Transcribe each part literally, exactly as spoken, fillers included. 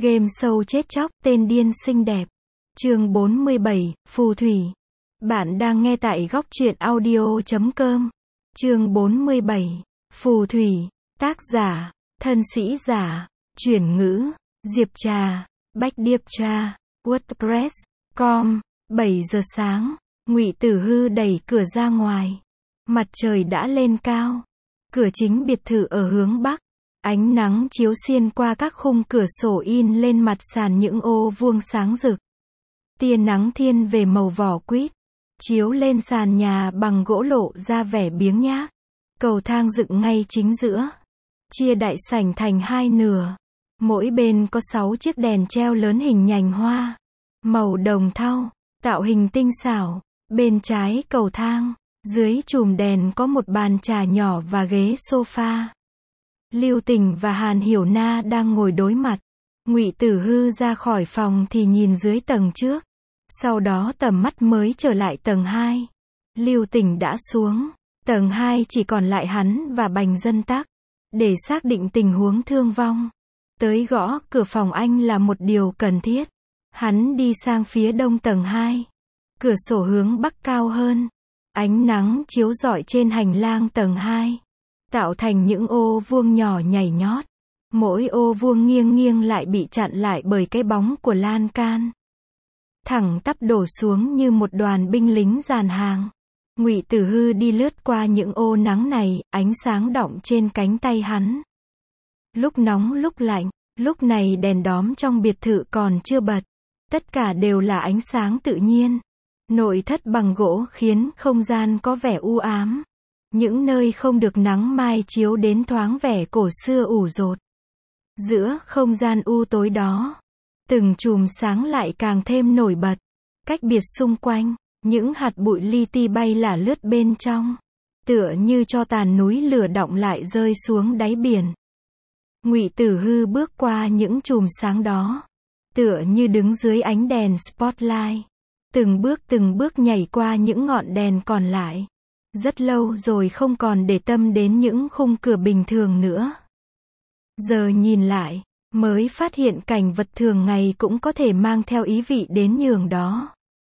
Game show chết chóc, tên điên xinh đẹp. Chương bốn mươi bảy, Phù thủy. Bạn đang nghe tại góc truyện audio chấm com. Chương bốn mươi bảy, Phù thủy. Tác giả, thân sĩ giả, chuyển ngữ, Diệp Trà, Bách Điệp Trà, WordPress chấm com. bảy giờ sáng, Ngụy Tử Hư đẩy cửa ra ngoài. Mặt trời đã lên cao. Cửa chính biệt thự ở hướng bắc. Ánh nắng chiếu xuyên qua các khung cửa sổ in lên mặt sàn những ô vuông sáng rực. Tia nắng thiên về màu vỏ quýt, chiếu lên sàn nhà bằng gỗ lộ ra vẻ biếng nhác. Cầu thang dựng ngay chính giữa, chia đại sảnh thành hai nửa. Mỗi bên có sáu chiếc đèn treo lớn hình nhành hoa, màu đồng thau, tạo hình tinh xảo. Bên trái cầu thang, dưới chùm đèn có một bàn trà nhỏ và ghế sofa. Lưu Tình và Hàn Hiểu Na đang ngồi đối mặt. Ngụy Tử Hư ra khỏi phòng thì nhìn dưới tầng trước. Sau đó tầm mắt mới trở lại tầng hai. Lưu Tình đã xuống. Tầng hai chỉ còn lại hắn và Bành Dân Tắc. Để xác định tình huống thương vong, tới gõ cửa phòng anh là một điều cần thiết. Hắn đi sang phía đông tầng hai. Cửa sổ hướng bắc cao hơn. Ánh nắng chiếu rọi trên hành lang tầng hai, tạo thành những ô vuông nhỏ nhảy nhót. Mỗi ô vuông nghiêng nghiêng lại bị chặn lại bởi cái bóng của lan can. Thẳng tắp đổ xuống như một đoàn binh lính dàn hàng. Ngụy Tử Hư đi lướt qua những ô nắng này, ánh sáng đọng trên cánh tay hắn. Lúc nóng lúc lạnh, lúc này đèn đóm trong biệt thự còn chưa bật. Tất cả đều là ánh sáng tự nhiên. Nội thất bằng gỗ khiến không gian có vẻ u ám. Những nơi không được nắng mai chiếu đến thoáng vẻ cổ xưa ủ rột. Giữa không gian u tối đó, từng chùm sáng lại càng thêm nổi bật. Cách biệt xung quanh, những hạt bụi li ti bay lả lướt bên trong, tựa như cho tàn núi lửa đọng lại rơi xuống đáy biển. Ngụy Tử Hư bước qua những chùm sáng đó, tựa như đứng dưới ánh đèn spotlight. Từng bước từng bước nhảy qua những ngọn đèn còn lại. Rất lâu rồi không còn để tâm đến những khung cửa bình thường nữa. Giờ nhìn lại, mới phát hiện cảnh vật thường ngày cũng có thể mang theo ý vị đến nhường đó.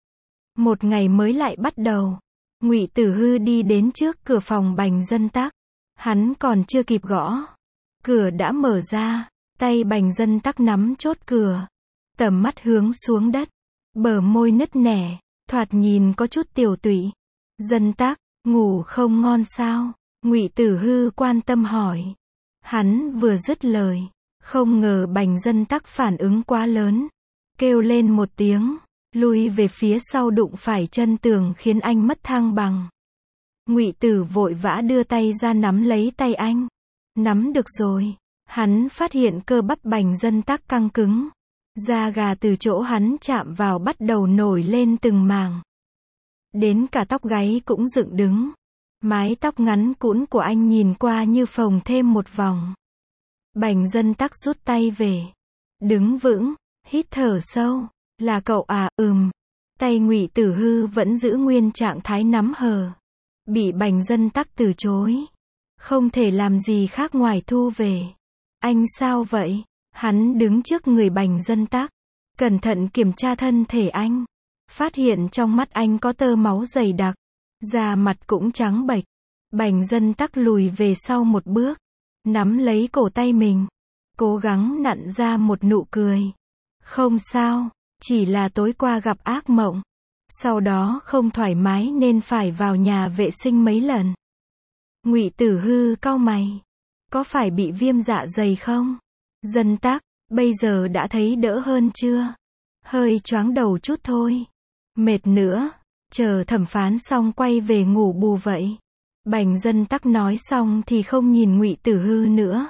Một ngày mới lại bắt đầu. Ngụy Tử Hư đi đến trước cửa phòng Bành Dân Tắc. Hắn còn chưa kịp gõ, cửa đã mở ra. Tay Bành Dân Tắc nắm chốt cửa, tầm mắt hướng xuống đất, bờ môi nứt nẻ, thoạt nhìn có chút tiều tụy. Dân Tắc, ngủ không ngon sao? Ngụy Tử Hư quan tâm hỏi. Hắn vừa dứt lời, không ngờ Bành Dân Tắc phản ứng quá lớn, kêu lên một tiếng, lui về phía sau đụng phải chân tường khiến anh mất thăng bằng. Ngụy Tử vội vã đưa tay ra nắm lấy tay anh. Nắm được rồi. Hắn phát hiện cơ bắp Bành Dân Tắc căng cứng. Da gà từ chỗ hắn chạm vào bắt đầu nổi lên từng mảng. Đến cả tóc gáy cũng dựng đứng. Mái tóc ngắn cũn của anh nhìn qua như phồng thêm một vòng. Bành Dân Tắc rút tay về. Đứng vững, hít thở sâu. Là cậu à? Ừm. Tay Ngụy Tử Hư vẫn giữ nguyên trạng thái nắm hờ. Bị Bành Dân Tắc từ chối. Không thể làm gì khác ngoài thu về. Anh sao vậy? Hắn đứng trước người Bành Dân Tắc, cẩn thận kiểm tra thân thể anh. Phát hiện trong mắt anh có tơ máu dày đặc, da mặt cũng trắng bệch. Bành Dân Tắc lùi về sau một bước, nắm lấy cổ tay mình, cố gắng nặn ra một nụ cười. Không sao, chỉ là tối qua gặp ác mộng. Sau đó không thoải mái nên phải vào nhà vệ sinh mấy lần. Ngụy Tử Hư cau mày. Có phải bị viêm dạ dày không? Dân Tắc, bây giờ đã thấy đỡ hơn chưa? Hơi choáng đầu chút thôi. Mệt nữa, chờ thẩm phán xong quay về ngủ bù vậy. Bành Dân Tắc nói xong thì không nhìn Ngụy Tử Hư nữa.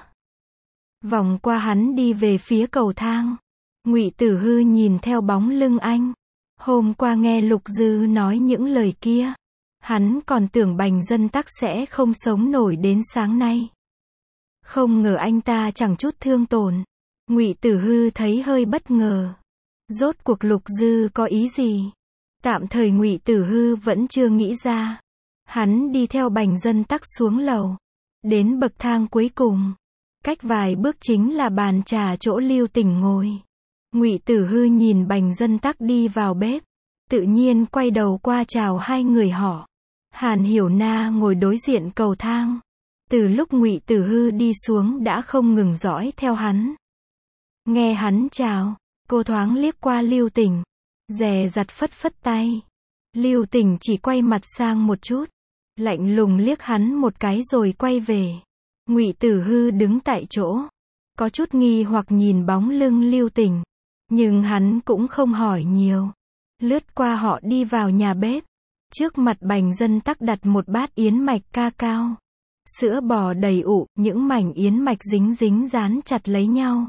Vòng qua hắn đi về phía cầu thang. Ngụy Tử Hư nhìn theo bóng lưng anh. Hôm qua nghe Lục Dư nói những lời kia, hắn còn tưởng Bành Dân Tắc sẽ không sống nổi đến sáng nay. Không ngờ anh ta chẳng chút thương tổn. Ngụy Tử Hư thấy hơi bất ngờ. Rốt cuộc Lục Dư có ý gì? Tạm thời Ngụy Tử Hư vẫn chưa nghĩ ra. Hắn đi theo Bành Dân Tắc xuống lầu. Đến bậc thang cuối cùng. Cách vài bước chính là bàn trà chỗ Lưu Tình ngồi. Ngụy Tử Hư nhìn Bành Dân Tắc đi vào bếp, tự nhiên quay đầu qua chào hai người họ. Hàn Hiểu Na ngồi đối diện cầu thang. Từ lúc Ngụy Tử Hư đi xuống đã không ngừng dõi theo hắn. Nghe hắn chào, cô thoáng liếc qua Lưu Tỉnh, dè dặt phất phất tay. Lưu Tỉnh chỉ quay mặt sang một chút, lạnh lùng liếc hắn một cái rồi quay về. Ngụy Tử Hư đứng tại chỗ, có chút nghi hoặc nhìn bóng lưng Lưu Tỉnh, nhưng hắn cũng không hỏi nhiều. Lướt qua họ đi vào nhà bếp. Trước mặt Bành Dân Tắc đặt một bát yến mạch ca cao. Sữa bò đầy ụ, những mảnh yến mạch dính dính dán chặt lấy nhau.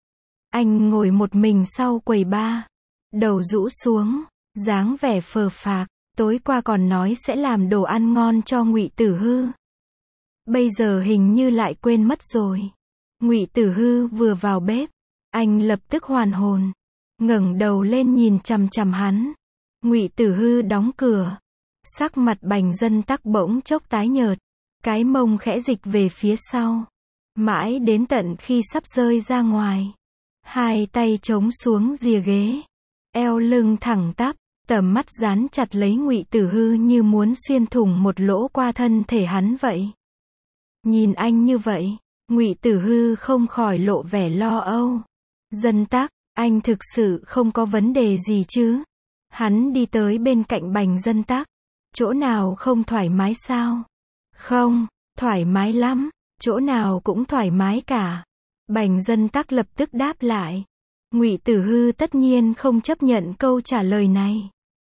Anh ngồi một mình sau quầy bar, đầu rũ xuống, dáng vẻ phờ phạc, tối qua còn nói sẽ làm đồ ăn ngon cho Ngụy Tử Hư. Bây giờ hình như lại quên mất rồi. Ngụy Tử Hư vừa vào bếp, anh lập tức hoàn hồn, ngẩng đầu lên nhìn chằm chằm hắn. Ngụy Tử Hư đóng cửa, sắc mặt Bành Dân Tắc bỗng chốc tái nhợt, cái mông khẽ dịch về phía sau, mãi đến tận khi sắp rơi ra ngoài. Hai tay chống xuống rìa ghế, eo lưng thẳng tắp, tầm mắt dán chặt lấy Ngụy Tử Hư như muốn xuyên thủng một lỗ qua thân thể hắn vậy. Nhìn anh như vậy, Ngụy Tử Hư không khỏi lộ vẻ lo âu. Dân Tắc, anh thực sự không có vấn đề gì chứ? Hắn đi tới bên cạnh Bành Dân Tắc. Chỗ nào không thoải mái sao? Không, thoải mái lắm, chỗ nào cũng thoải mái cả. Bành Dân Tắc lập tức đáp lại. Ngụy Tử Hư tất nhiên không chấp nhận câu trả lời này.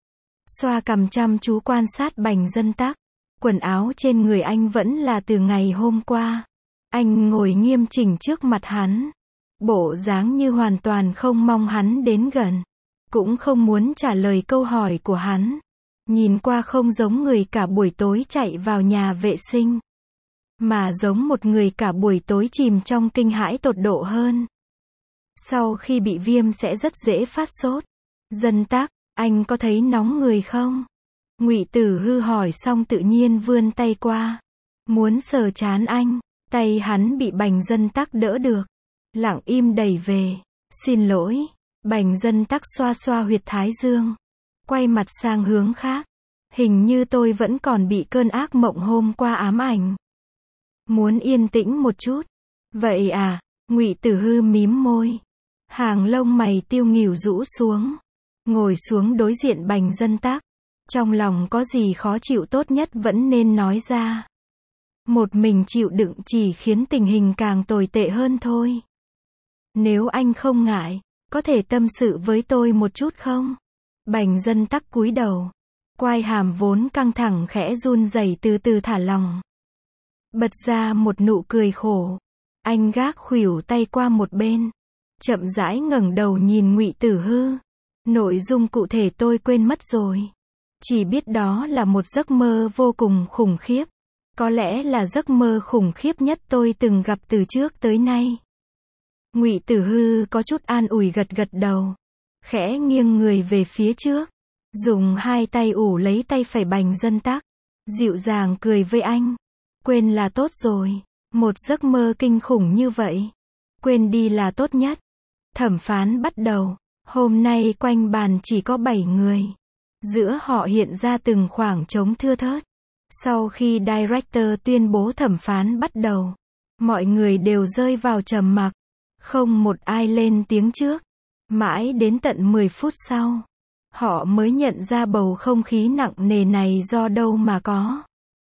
Xoa cằm chăm chú quan sát Bành Dân Tắc. Quần áo trên người anh vẫn là từ ngày hôm qua. Anh ngồi nghiêm chỉnh trước mặt hắn, bộ dáng như hoàn toàn không mong hắn đến gần, cũng không muốn trả lời câu hỏi của hắn. Nhìn qua không giống người cả buổi tối chạy vào nhà vệ sinh, mà giống một người cả buổi tối chìm trong kinh hãi tột độ hơn. Sau khi bị viêm sẽ rất dễ phát sốt. Dân Tắc, anh có thấy nóng người không? Ngụy Tử Hư hỏi xong tự nhiên vươn tay qua, muốn sờ trán anh. Tay hắn bị Bành Dân Tắc đỡ được, lặng im đẩy về. Xin lỗi. Bành Dân Tắc xoa xoa huyệt thái dương, quay mặt sang hướng khác. Hình như tôi vẫn còn bị cơn ác mộng hôm qua ám ảnh. Muốn yên tĩnh một chút. Vậy à? Ngụy Tử Hư mím môi, hàng lông mày tiêu nghỉu rũ xuống, ngồi xuống đối diện Bành Dân Tắc. Trong lòng có gì khó chịu tốt nhất vẫn nên nói ra. Một mình chịu đựng chỉ khiến tình hình càng tồi tệ hơn thôi. Nếu anh không ngại, có thể tâm sự với tôi một chút không? Bành Dân Tắc cúi đầu, quai hàm vốn căng thẳng khẽ run rẩy từ từ thả lỏng, bật ra một nụ cười khổ. Anh gác khuỷu tay qua một bên, chậm rãi ngẩng đầu nhìn Ngụy Tử Hư. Nội dung cụ thể tôi quên mất rồi, chỉ biết đó là một giấc mơ vô cùng khủng khiếp. Có lẽ là giấc mơ khủng khiếp nhất tôi từng gặp từ trước tới nay. Ngụy Tử Hư có chút an ủi gật gật đầu, khẽ nghiêng người về phía trước, dùng hai tay ủ lấy tay phải Bành Dân Tắc, dịu dàng cười với anh. Quên là tốt rồi, một giấc mơ kinh khủng như vậy, quên đi là tốt nhất. Thẩm phán bắt đầu, hôm nay quanh bàn chỉ có bảy người, giữa họ hiện ra từng khoảng trống thưa thớt. Sau khi director tuyên bố thẩm phán bắt đầu, mọi người đều rơi vào trầm mặc, không một ai lên tiếng trước. Mãi đến tận mười phút sau, họ mới nhận ra bầu không khí nặng nề này do đâu mà có.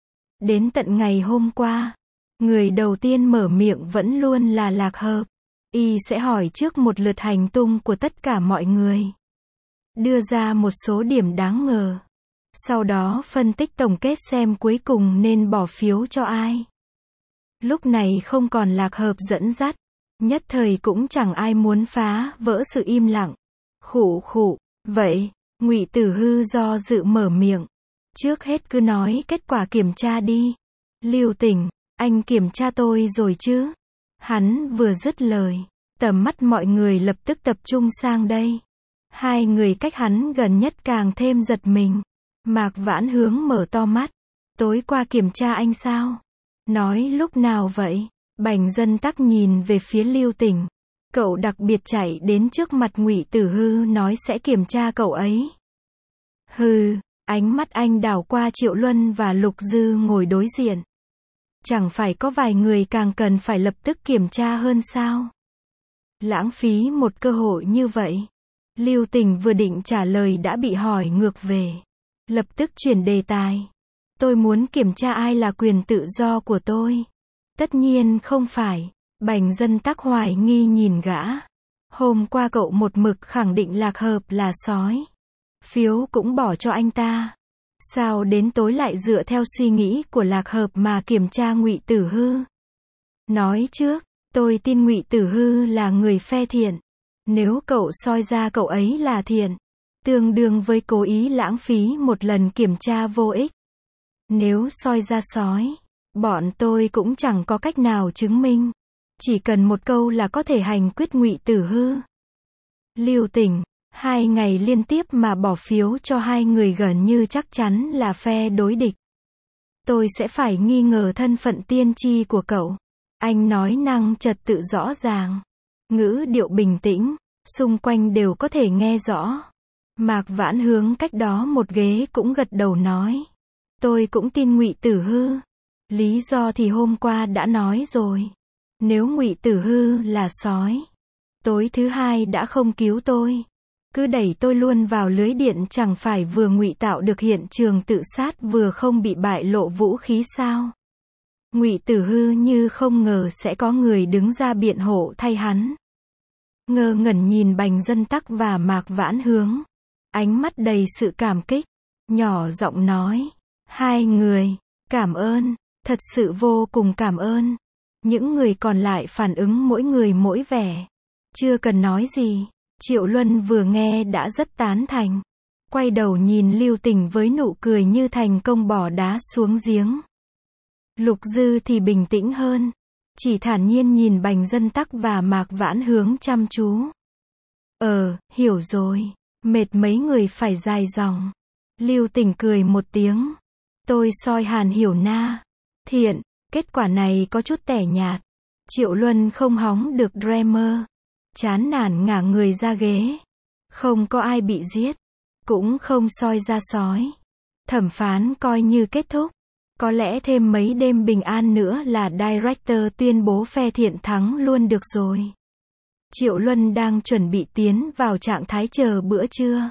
Đến tận ngày hôm qua, người đầu tiên mở miệng vẫn luôn là Lạc Hợp. Y sẽ hỏi trước một lượt hành tung của tất cả mọi người, đưa ra một số điểm đáng ngờ. Sau đó phân tích tổng kết xem cuối cùng nên bỏ phiếu cho ai. Lúc này không còn Lạc Hợp dẫn dắt, nhất thời cũng chẳng ai muốn phá vỡ sự im lặng. Khụ khụ, vậy, Ngụy Tử Hư do dự mở miệng. Trước hết cứ nói kết quả kiểm tra đi. Lưu Tỉnh, anh kiểm tra tôi rồi chứ? Hắn vừa dứt lời, tầm mắt mọi người lập tức tập trung sang đây. Hai người cách hắn gần nhất càng thêm giật mình. Mạc Vãn Hướng mở to mắt. Tối qua kiểm tra anh sao? Nói lúc nào vậy? Bành Dân Tắc nhìn về phía Lưu Tỉnh, Cậu đặc biệt chạy đến trước mặt Ngụy Tử Hư nói sẽ kiểm tra cậu ấy. Hừ, ánh mắt anh đảo qua Triệu Luân và Lục Dư ngồi đối diện. Chẳng phải có vài người càng cần phải lập tức kiểm tra hơn sao? Lãng phí một cơ hội như vậy. Lưu Tình vừa định trả lời đã bị hỏi ngược về. Lập tức chuyển đề tài. Tôi muốn kiểm tra ai là quyền tự do của tôi. Tất nhiên không phải. Bành Dân Tắc hoài nghi nhìn gã. Hôm qua cậu một mực khẳng định Lạc Hợp là sói. Phiếu cũng bỏ cho anh ta. Sao đến tối lại dựa theo suy nghĩ của Lạc Hợp mà kiểm tra Ngụy Tử Hư? Nói trước, tôi tin Ngụy Tử Hư là người phe thiện. Nếu cậu soi ra cậu ấy là thiện, tương đương với cố ý lãng phí một lần kiểm tra vô ích. Nếu soi ra sói, bọn tôi cũng chẳng có cách nào chứng minh. Chỉ cần một câu là có thể hành quyết Ngụy Tử Hư. Lưu Tình, hai ngày liên tiếp mà bỏ phiếu cho hai người gần như chắc chắn là phe đối địch. Tôi sẽ phải nghi ngờ thân phận tiên tri của cậu. Anh nói năng trật tự rõ ràng. Ngữ điệu bình tĩnh, xung quanh đều có thể nghe rõ. Mạc Vãn Hướng cách đó một ghế cũng gật đầu nói. Tôi cũng tin Ngụy Tử Hư. Lý do thì hôm qua đã nói rồi. Nếu Ngụy Tử Hư là sói, tối thứ hai đã không cứu tôi. Cứ đẩy tôi luôn vào lưới điện chẳng phải vừa ngụy tạo được hiện trường tự sát vừa không bị bại lộ vũ khí sao? Ngụy Tử Hư như không ngờ sẽ có người đứng ra biện hộ thay hắn. Ngơ ngẩn nhìn Bành Dân Tắc và Mạc Vãn Hướng. Ánh mắt đầy sự cảm kích. Nhỏ giọng nói. Hai người, cảm ơn, thật sự vô cùng cảm ơn. Những người còn lại phản ứng mỗi người mỗi vẻ. Chưa cần nói gì. Triệu Luân vừa nghe đã rất tán thành. Quay đầu nhìn Lưu Tình với nụ cười như thành công bỏ đá xuống giếng. Lục Dư thì bình tĩnh hơn. Chỉ thản nhiên nhìn Bành Dân Tắc và Mạc Vãn Hướng chăm chú. Ờ, hiểu rồi. Mệt mấy người phải dài dòng. Lưu Tình cười một tiếng. Tôi soi Hàn Hiểu Na. Thiện, kết quả này có chút tẻ nhạt. Triệu Luân không hóng được Dreamer. Chán nản ngả người ra ghế. Không có ai bị giết. Cũng không soi ra sói. Thẩm phán coi như kết thúc. Có lẽ thêm mấy đêm bình an nữa là director tuyên bố phe thiện thắng luôn được rồi. Triệu Luân đang chuẩn bị tiến vào trạng thái chờ bữa trưa.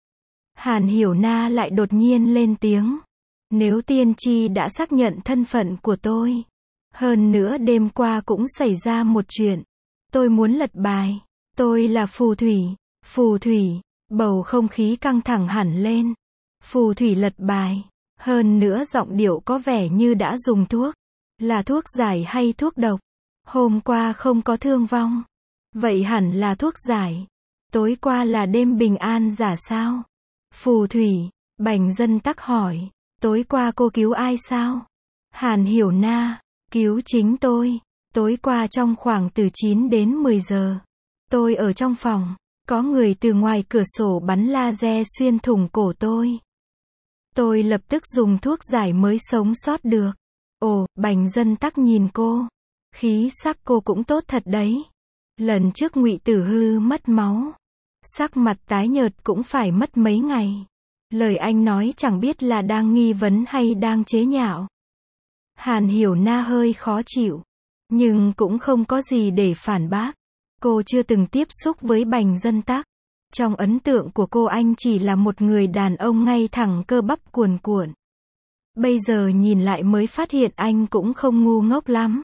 Hàn Hiểu Na lại đột nhiên lên tiếng. Nếu tiên tri đã xác nhận thân phận của tôi. Hơn nữa đêm qua cũng xảy ra một chuyện. Tôi muốn lật bài. Tôi là phù thủy. Phù thủy. Bầu không khí căng thẳng hẳn lên. Phù thủy lật bài. Hơn nữa giọng điệu có vẻ như đã dùng thuốc. Là thuốc giải hay thuốc độc? Hôm qua không có thương vong. Vậy hẳn là thuốc giải. Tối qua là đêm bình an giả sao? Phù thủy. Bành Dân Tắc hỏi. Tối qua cô cứu ai sao? Hàn Hiểu Na. Cứu chính tôi. Tối qua trong khoảng từ chín đến mười giờ. Tôi ở trong phòng. Có người từ ngoài cửa sổ bắn laser xuyên thủng cổ tôi. Tôi lập tức dùng thuốc giải mới sống sót được. Ồ, Bành Dân Tắc nhìn cô. Khí sắc cô cũng tốt thật đấy. Lần trước Ngụy Tử Hư mất máu. Sắc mặt tái nhợt cũng phải mất mấy ngày. Lời anh nói chẳng biết là đang nghi vấn hay đang chế nhạo. Hàn Hiểu Na hơi khó chịu. Nhưng cũng không có gì để phản bác. Cô chưa từng tiếp xúc với Bành Dân Tắc. Trong ấn tượng của cô anh chỉ là một người đàn ông ngay thẳng cơ bắp cuồn cuộn. Bây giờ nhìn lại mới phát hiện anh cũng không ngu ngốc lắm.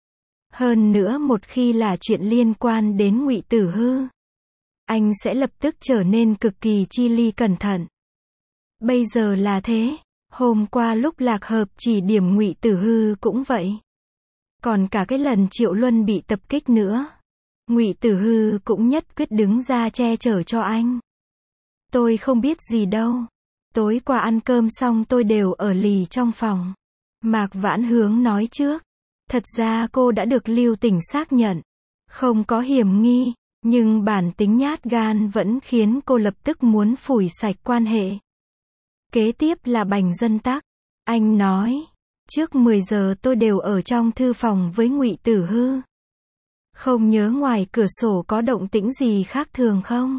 Hơn nữa một khi là chuyện liên quan đến Ngụy Tử Hư, anh sẽ lập tức trở nên cực kỳ chi ly cẩn thận. Bây giờ là thế. Hôm qua lúc Lạc Hợp chỉ điểm Ngụy Tử Hư cũng vậy. Còn cả cái lần Triệu Luân bị tập kích nữa. Ngụy Tử Hư cũng nhất quyết đứng ra che chở cho anh. Tôi không biết gì đâu. Tối qua ăn cơm xong tôi đều ở lì trong phòng. Mạc Vãn Hướng nói trước. Thật ra cô đã được Lưu Tình xác nhận. Không có hiểm nghi. Nhưng bản tính nhát gan vẫn khiến cô lập tức muốn phủi sạch quan hệ. Kế tiếp là Bành Dân Tắc. Anh nói. Trước mười giờ tôi đều ở trong thư phòng với Ngụy Tử Hư. Không nhớ ngoài cửa sổ có động tĩnh gì khác thường không?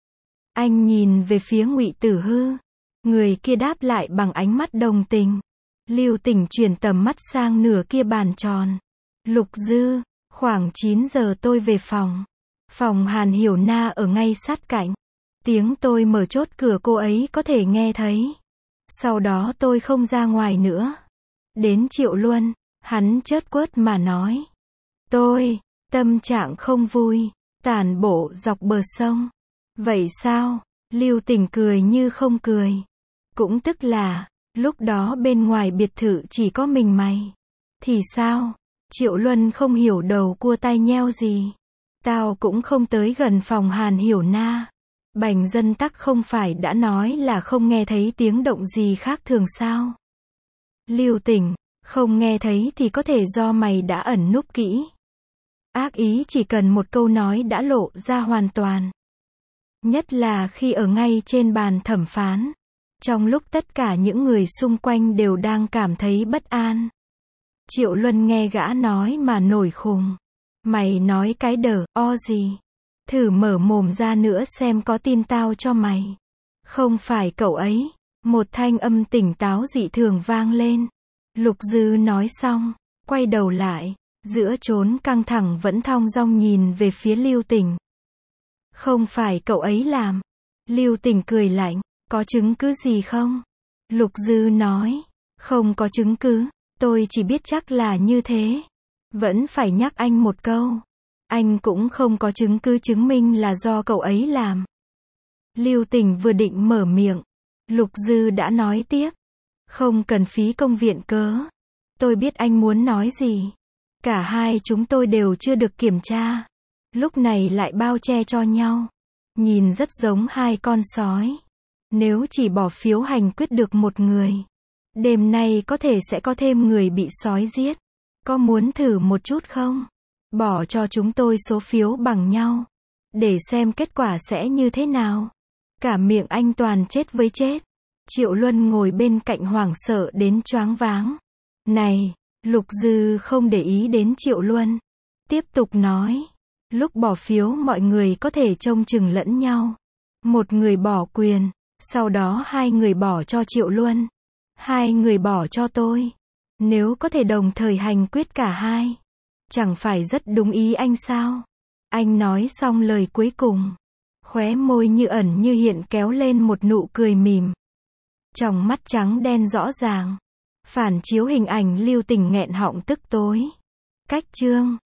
Anh nhìn về phía Ngụy Tử Hư. Người kia đáp lại bằng ánh mắt đồng tình. Lưu Tỉnh chuyển tầm mắt sang nửa kia bàn tròn. Lục Dư, khoảng chín giờ tôi về phòng. Phòng Hàn Hiểu Na ở ngay sát cạnh. Tiếng tôi mở chốt cửa cô ấy có thể nghe thấy. Sau đó tôi không ra ngoài nữa. Đến Triệu Luân, hắn chớt quớt mà nói. Tôi, tâm trạng không vui, tản bộ dọc bờ sông. Vậy sao? Lưu Tỉnh cười như không cười. Cũng tức là, lúc đó bên ngoài biệt thự chỉ có mình mày. Thì sao? Triệu Luân không hiểu đầu cua tai nheo gì. Tao cũng không tới gần phòng Hàn Hiểu Na. Bành Dân Tắc không phải đã nói là không nghe thấy tiếng động gì khác thường sao? Lưu Tỉnh, không nghe thấy thì có thể do mày đã ẩn núp kỹ. Ác ý chỉ cần một câu nói đã lộ ra hoàn toàn. Nhất là khi ở ngay trên bàn thẩm phán. Trong lúc tất cả những người xung quanh đều đang cảm thấy bất an. Triệu Luân nghe gã nói mà nổi khùng. Mày nói cái đờ, o gì? Thử mở mồm ra nữa xem có tin tao cho mày. Không phải cậu ấy. Một thanh âm tỉnh táo dị thường vang lên. Lục Dư nói xong, quay đầu lại, giữa chốn căng thẳng vẫn thong dong nhìn về phía Lưu Tỉnh. Không phải cậu ấy làm. Lưu Tỉnh cười lạnh, có chứng cứ gì không? Lục Dư nói, không có chứng cứ, tôi chỉ biết chắc là như thế. Vẫn phải nhắc anh một câu. Anh cũng không có chứng cứ chứng minh là do cậu ấy làm. Lưu Tỉnh vừa định mở miệng. Lục Dư đã nói tiếp. Không cần phí công viện cớ. Tôi biết anh muốn nói gì. Cả hai chúng tôi đều chưa được kiểm tra. Lúc này lại bao che cho nhau. Nhìn rất giống hai con sói. Nếu chỉ bỏ phiếu hành quyết được một người. Đêm nay có thể sẽ có thêm người bị sói giết. Có muốn thử một chút không? Bỏ cho chúng tôi số phiếu bằng nhau. Để xem kết quả sẽ như thế nào. Cả miệng anh toàn chết với chết. Triệu Luân ngồi bên cạnh hoảng sợ đến choáng váng. Này, Lục Dư không để ý đến Triệu Luân. Tiếp tục nói. Lúc bỏ phiếu mọi người có thể trông chừng lẫn nhau. Một người bỏ quyền. Sau đó hai người bỏ cho Triệu Luân. Hai người bỏ cho tôi. Nếu có thể đồng thời hành quyết cả hai. Chẳng phải rất đúng ý anh sao? Anh nói xong lời cuối cùng. Khóe môi như ẩn như hiện kéo lên một nụ cười mỉm. Trong mắt trắng đen rõ ràng. Phản chiếu hình ảnh Lưu Tỉnh nghẹn họng tức tối. Cách chương